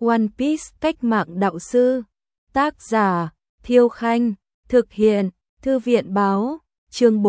One Piece cách mạng đạo sư. Tác giả Thiêu Khanh. Thực hiện Thư viện Báo. Chương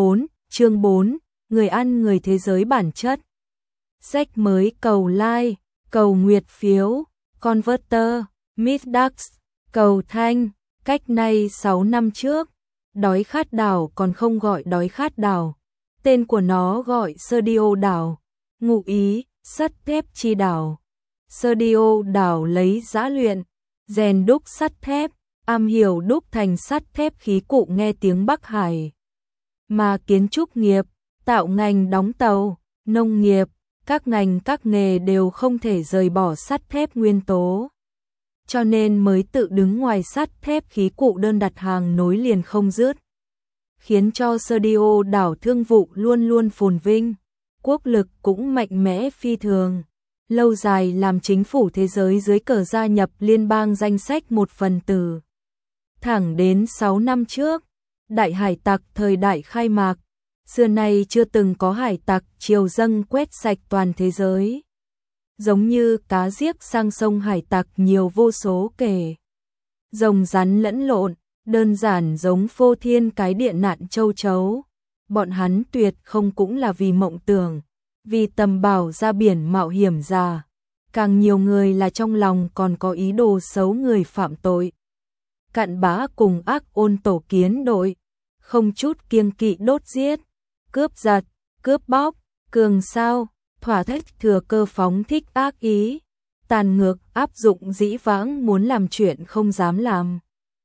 4, người ăn người thế giới bản chất. Sách mới cầu like, cầu nguyệt phiếu, converter, Middax, cầu thanh. Cách nay 6 năm trước, đói khát đảo còn không gọi đói khát đảo. Tên của nó gọi Serdio đảo, ngụ ý, sắt thép chi đảo. Serdio đảo lấy giã luyện, rèn đúc sắt thép, am hiểu đúc thành sắt thép khí cụ nghe tiếng Bắc Hải. Mà kiến trúc nghiệp, tạo ngành đóng tàu, nông nghiệp, các ngành các nghề đều không thể rời bỏ sắt thép nguyên tố. Cho nên mới tự đứng ngoài sắt thép khí cụ đơn đặt hàng nối liền không dứt. Khiến cho Serdio đảo thương vụ luôn luôn phồn vinh, quốc lực cũng mạnh mẽ phi thường. Lâu dài làm chính phủ thế giới dưới cờ gia nhập liên bang danh sách một phần tử. Thẳng đến 6 năm trước, đại hải tặc thời đại khai mạc, xưa nay chưa từng có hải tặc triều dâng quét sạch toàn thế giới. Giống như cá giết sang sông hải tặc nhiều vô số kể. Rồng rắn lẫn lộn, đơn giản giống phô thiên cái địa nạn châu chấu. Bọn hắn tuyệt không cũng là vì mộng tưởng, vì tầm bảo ra biển mạo hiểm già. Càng nhiều người là trong lòng còn có ý đồ xấu người phạm tội. Cặn bã cùng ác ôn tổ kiến đội, không chút kiêng kỵ đốt giết, cướp giật, cướp bóc, cường sao, thỏa thích thừa cơ phóng thích ác ý, tàn ngược áp dụng dĩ vãng muốn làm chuyện không dám làm.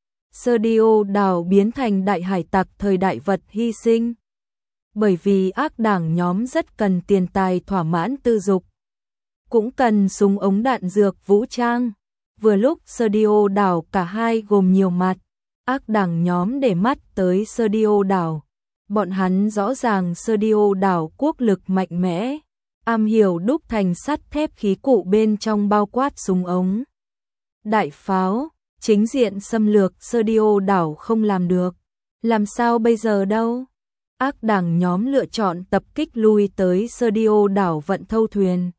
Serdio đảo biến thành đại hải tặc thời đại vật hy sinh. Bởi vì ác đảng nhóm rất cần tiền tài thỏa mãn tư dục, cũng cần súng ống đạn dược vũ trang. Vừa lúc Serdio đảo cả hai gồm nhiều mặt, ác đảng nhóm để mắt tới Serdio đảo. Bọn hắn rõ ràng Serdio đảo quốc lực mạnh mẽ, am hiểu đúc thành sắt thép khí cụ bên trong bao quát súng ống, đại pháo, chính diện xâm lược Serdio đảo không làm được. Làm sao bây giờ đâu? Ác đảng nhóm lựa chọn tập kích lui tới Serdio đảo vận thâu thuyền.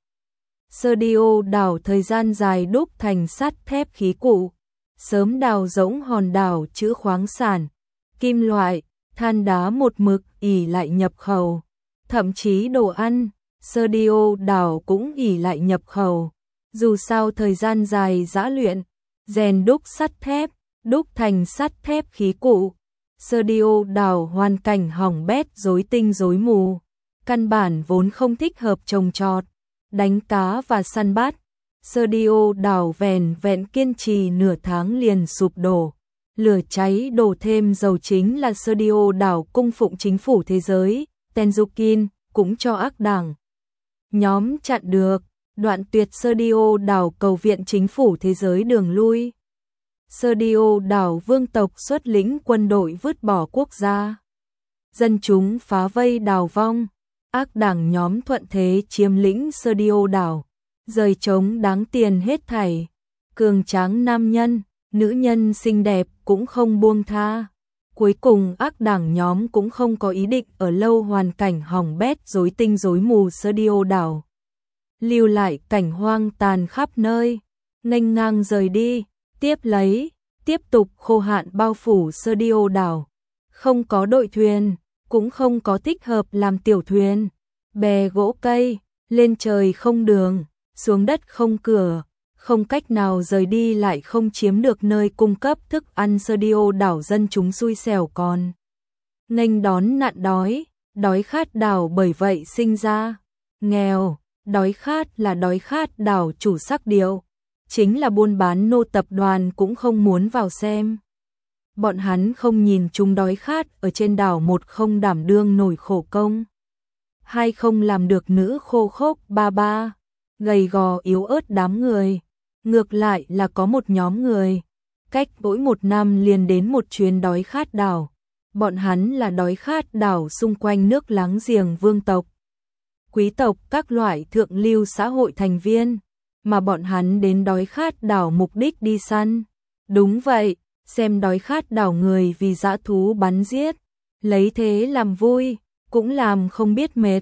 Serdio đảo thời gian dài đúc thành sắt thép khí cụ, sớm đào rỗng hòn đảo trữ khoáng sản, kim loại, than đá một mực ỉ lại nhập khẩu, thậm chí đồ ăn, Serdio đảo cũng ỉ lại nhập khẩu. Dù sao thời gian dài giã luyện, rèn đúc sắt thép, đúc thành sắt thép khí cụ. Serdio đảo hoàn cảnh hỏng bét rối tinh rối mù, căn bản vốn không thích hợp trồng trọt, đánh cá và săn bắt. Serdio đảo vẻn vẹn kiên trì nửa tháng liền sụp đổ. Lửa cháy đổ thêm dầu chính là Serdio đảo cung phụng chính phủ thế giới, Tenzukin, cũng cho ác đảng nhóm chặn được, đoạn tuyệt Serdio đảo cầu viện chính phủ thế giới đường lui. Serdio đảo vương tộc xuất lĩnh quân đội vứt bỏ quốc gia. Dân chúng phá vây đào vong, ác đảng nhóm thuận thế chiếm lĩnh Serdio đảo, rời trống đáng tiền hết thảy. Cường tráng nam nhân, nữ nhân xinh đẹp cũng không buông tha. Cuối cùng ác đảng nhóm cũng không có ý định ở lâu hoàn cảnh hỏng bét rối tinh rối mù Serdio đảo. Lưu lại cảnh hoang tàn khắp nơi, nghênh ngang rời đi, tiếp tục khô hạn bao phủ Serdio đảo. Không có đội thuyền, cũng không có thích hợp làm tiểu thuyền, bè gỗ cây, lên trời không đường, xuống đất không cửa, không cách nào rời đi lại không chiếm được nơi cung cấp thức ăn. Serdio đảo dân chúng xui xẻo còn nghênh đón nạn đói, đói khát đảo bởi vậy sinh ra nghèo. Đói khát là đói khát đảo chủ sắc điệu, chính là buôn bán nô tập đoàn cũng không muốn vào xem. Bọn hắn không nhìn chúng đói khát ở trên đảo, một không đảm đương nổi khổ công, hai không làm được nữ khô khốc ba gầy gò yếu ớt đám người. Ngược lại là có một nhóm người, cách mỗi 1 năm liền đến một chuyến đói khát đảo. Bọn hắn là đói khát đảo xung quanh nước láng giềng vương tộc, quý tộc, các loại thượng lưu xã hội thành viên, mà bọn hắn đến đói khát đảo mục đích đi săn. Đúng vậy, xem đói khát đảo người vì dã thú bắn giết, lấy thế làm vui, cũng làm không biết mệt.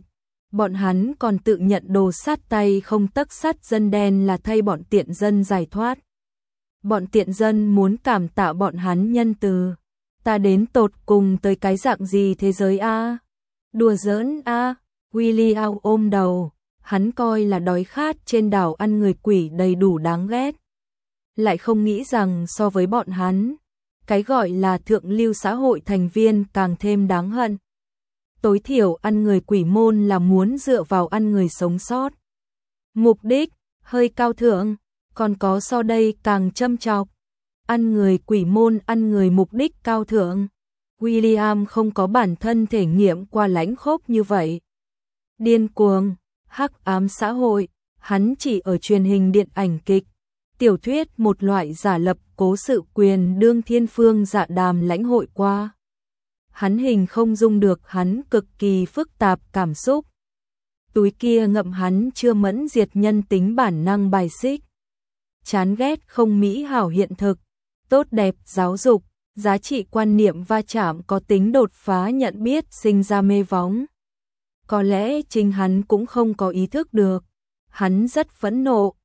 Bọn hắn còn tự nhận đồ sát tay không tấc sắt dân đen là thay bọn tiện dân giải thoát. Bọn tiện dân muốn cảm tạ bọn hắn nhân từ. Ta đến tột cùng tới cái dạng gì thế giới a? Đùa giỡn a? William ôm đầu, hắn coi là đói khát trên đảo ăn người quỷ đầy đủ đáng ghét. Lại không nghĩ rằng so với bọn hắn, cái gọi là thượng lưu xã hội thành viên càng thêm đáng hận. Tối thiểu ăn người quỷ môn là muốn dựa vào ăn người sống sót. Mục đích, hơi cao thượng, còn có so đây càng châm chọc. Ăn người quỷ môn ăn người mục đích cao thượng. William không có bản thân thể nghiệm qua lãnh khốc như vậy. Điên cuồng, hắc ám xã hội, hắn chỉ ở truyền hình điện ảnh kịch, tiểu thuyết một loại giả lập cố sự quyền đương thiên phương dạ đàm lãnh hội qua. Hắn hình không dung được hắn cực kỳ phức tạp cảm xúc. Túi kia ngậm hắn chưa mẫn diệt nhân tính bản năng bài xích. Chán ghét không mỹ hảo hiện thực, tốt đẹp giáo dục, giá trị quan niệm va chạm có tính đột phá nhận biết sinh ra mê vóng. Có lẽ chính hắn cũng không có ý thức được. Hắn rất phẫn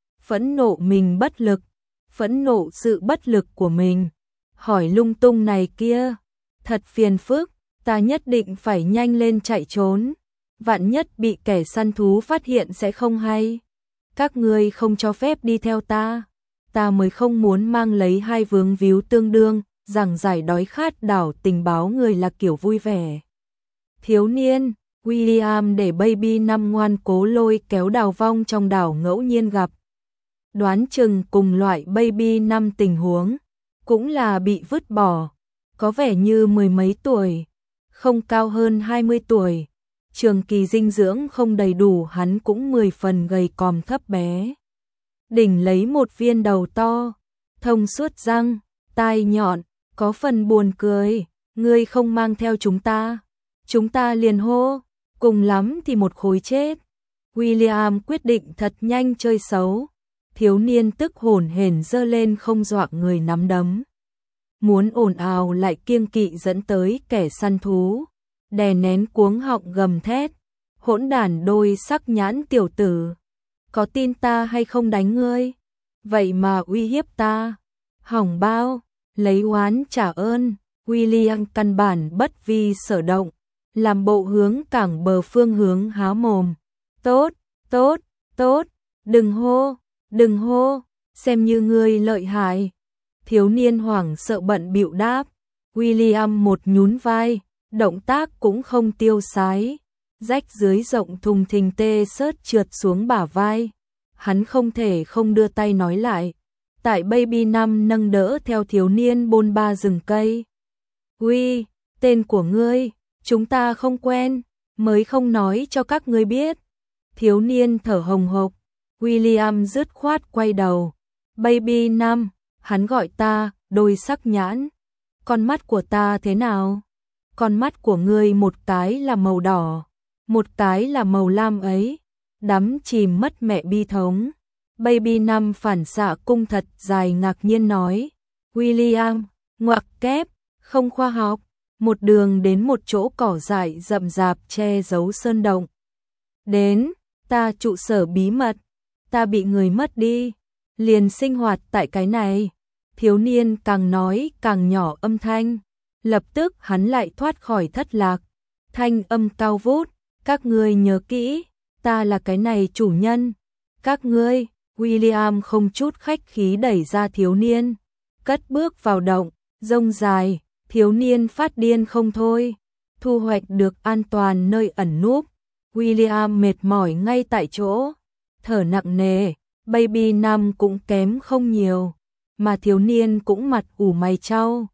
nộ mình bất lực, phẫn nộ sự bất lực của mình. Hỏi lung tung này kia, thật phiền phức, ta nhất định phải nhanh lên chạy trốn. Vạn nhất bị kẻ săn thú phát hiện sẽ không hay. Các ngươi không cho phép đi theo ta mới không muốn mang lấy hai vướng víu tương đương, rằng giải đói khát đảo tình báo người là kiểu vui vẻ. Thiếu niên, William để Baby Năm ngoan cố lôi kéo Đào Vong trong đảo ngẫu nhiên gặp. Đoán chừng cùng loại Baby Năm tình huống, cũng là bị vứt bỏ, có vẻ như mười mấy tuổi, không cao hơn 20 tuổi. Trường kỳ dinh dưỡng không đầy đủ hắn cũng 10 phần gầy còm thấp bé. Đỉnh lấy một viên đầu to, thông suốt răng, tai nhọn, có phần buồn cười. Ngươi không mang theo chúng ta liền hô, cùng lắm thì một khối chết. William quyết định thật nhanh chơi xấu. Thiếu niên tức hổn hển giơ lên không dọa người nắm đấm. Muốn ồn ào lại kiêng kỵ dẫn tới kẻ săn thú. Đè nén cuống họng gầm thét. Hỗn đản đôi sắc nhãn tiểu tử. Có tin ta hay không đánh ngươi? Vậy mà uy hiếp ta. Hỏng bao, lấy oán trả ơn. William căn bản bất vi sở động. Làm bộ hướng cảng bờ phương hướng há mồm. Tốt, đừng hô, xem như ngươi lợi hại. Thiếu niên hoảng sợ bận bịu đáp. William một nhún vai, động tác cũng không tiêu sái. Rách dưới rộng thùng thình tê xớt trượt xuống bả vai. Hắn không thể không đưa tay nói lại. Tại Baby Năm nâng đỡ theo thiếu niên bôn ba rừng cây. Uy, tên của ngươi, chúng ta không quen, mới không nói cho các ngươi biết. Thiếu niên thở hồng hộc. William dứt khoát quay đầu. Baby Năm, hắn gọi ta, đôi sắc nhãn. Con mắt của ta thế nào? Con mắt của ngươi một cái là màu đỏ, một cái là màu lam ấy. Đắm chìm mất mẹ bi thống. Baby Năm phản xạ cung thật dài ngạc nhiên nói. William, ngoặc kép, không khoa học. Một đường đến một chỗ cỏ dại rậm rạp che giấu sơn động. Đến, ta trụ sở bí mật. Ta bị người mất đi, liền sinh hoạt tại cái này. Thiếu niên càng nói càng nhỏ âm thanh. Lập tức hắn lại thoát khỏi thất lạc. Thanh âm cao vút. Các ngươi nhớ kỹ, ta là cái này chủ nhân. Các ngươi, William không chút khách khí đẩy ra thiếu niên. Cất bước vào động, rông dài, thiếu niên phát điên không thôi. Thu hoạch được an toàn nơi ẩn núp. William mệt mỏi ngay tại chỗ. Thở nặng nề, Baby Năm cũng kém không nhiều. Mà thiếu niên cũng mặt ủ mày chau.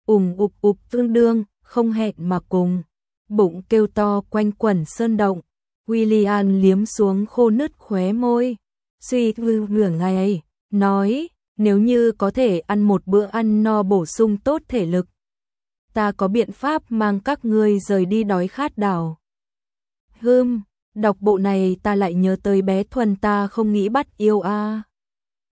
Ụp tương đương, không hẹn mà cùng. Bụng kêu to quanh quẩn sơn động. William liếm xuống khô nứt khóe môi. Suy tư nửa ngày, nói, nếu như có thể ăn một bữa ăn no bổ sung tốt thể lực, ta có biện pháp mang các ngươi rời đi đói khát đảo. Đọc bộ này ta lại nhớ tới bé Thuần ta không nghĩ bắt yêu a.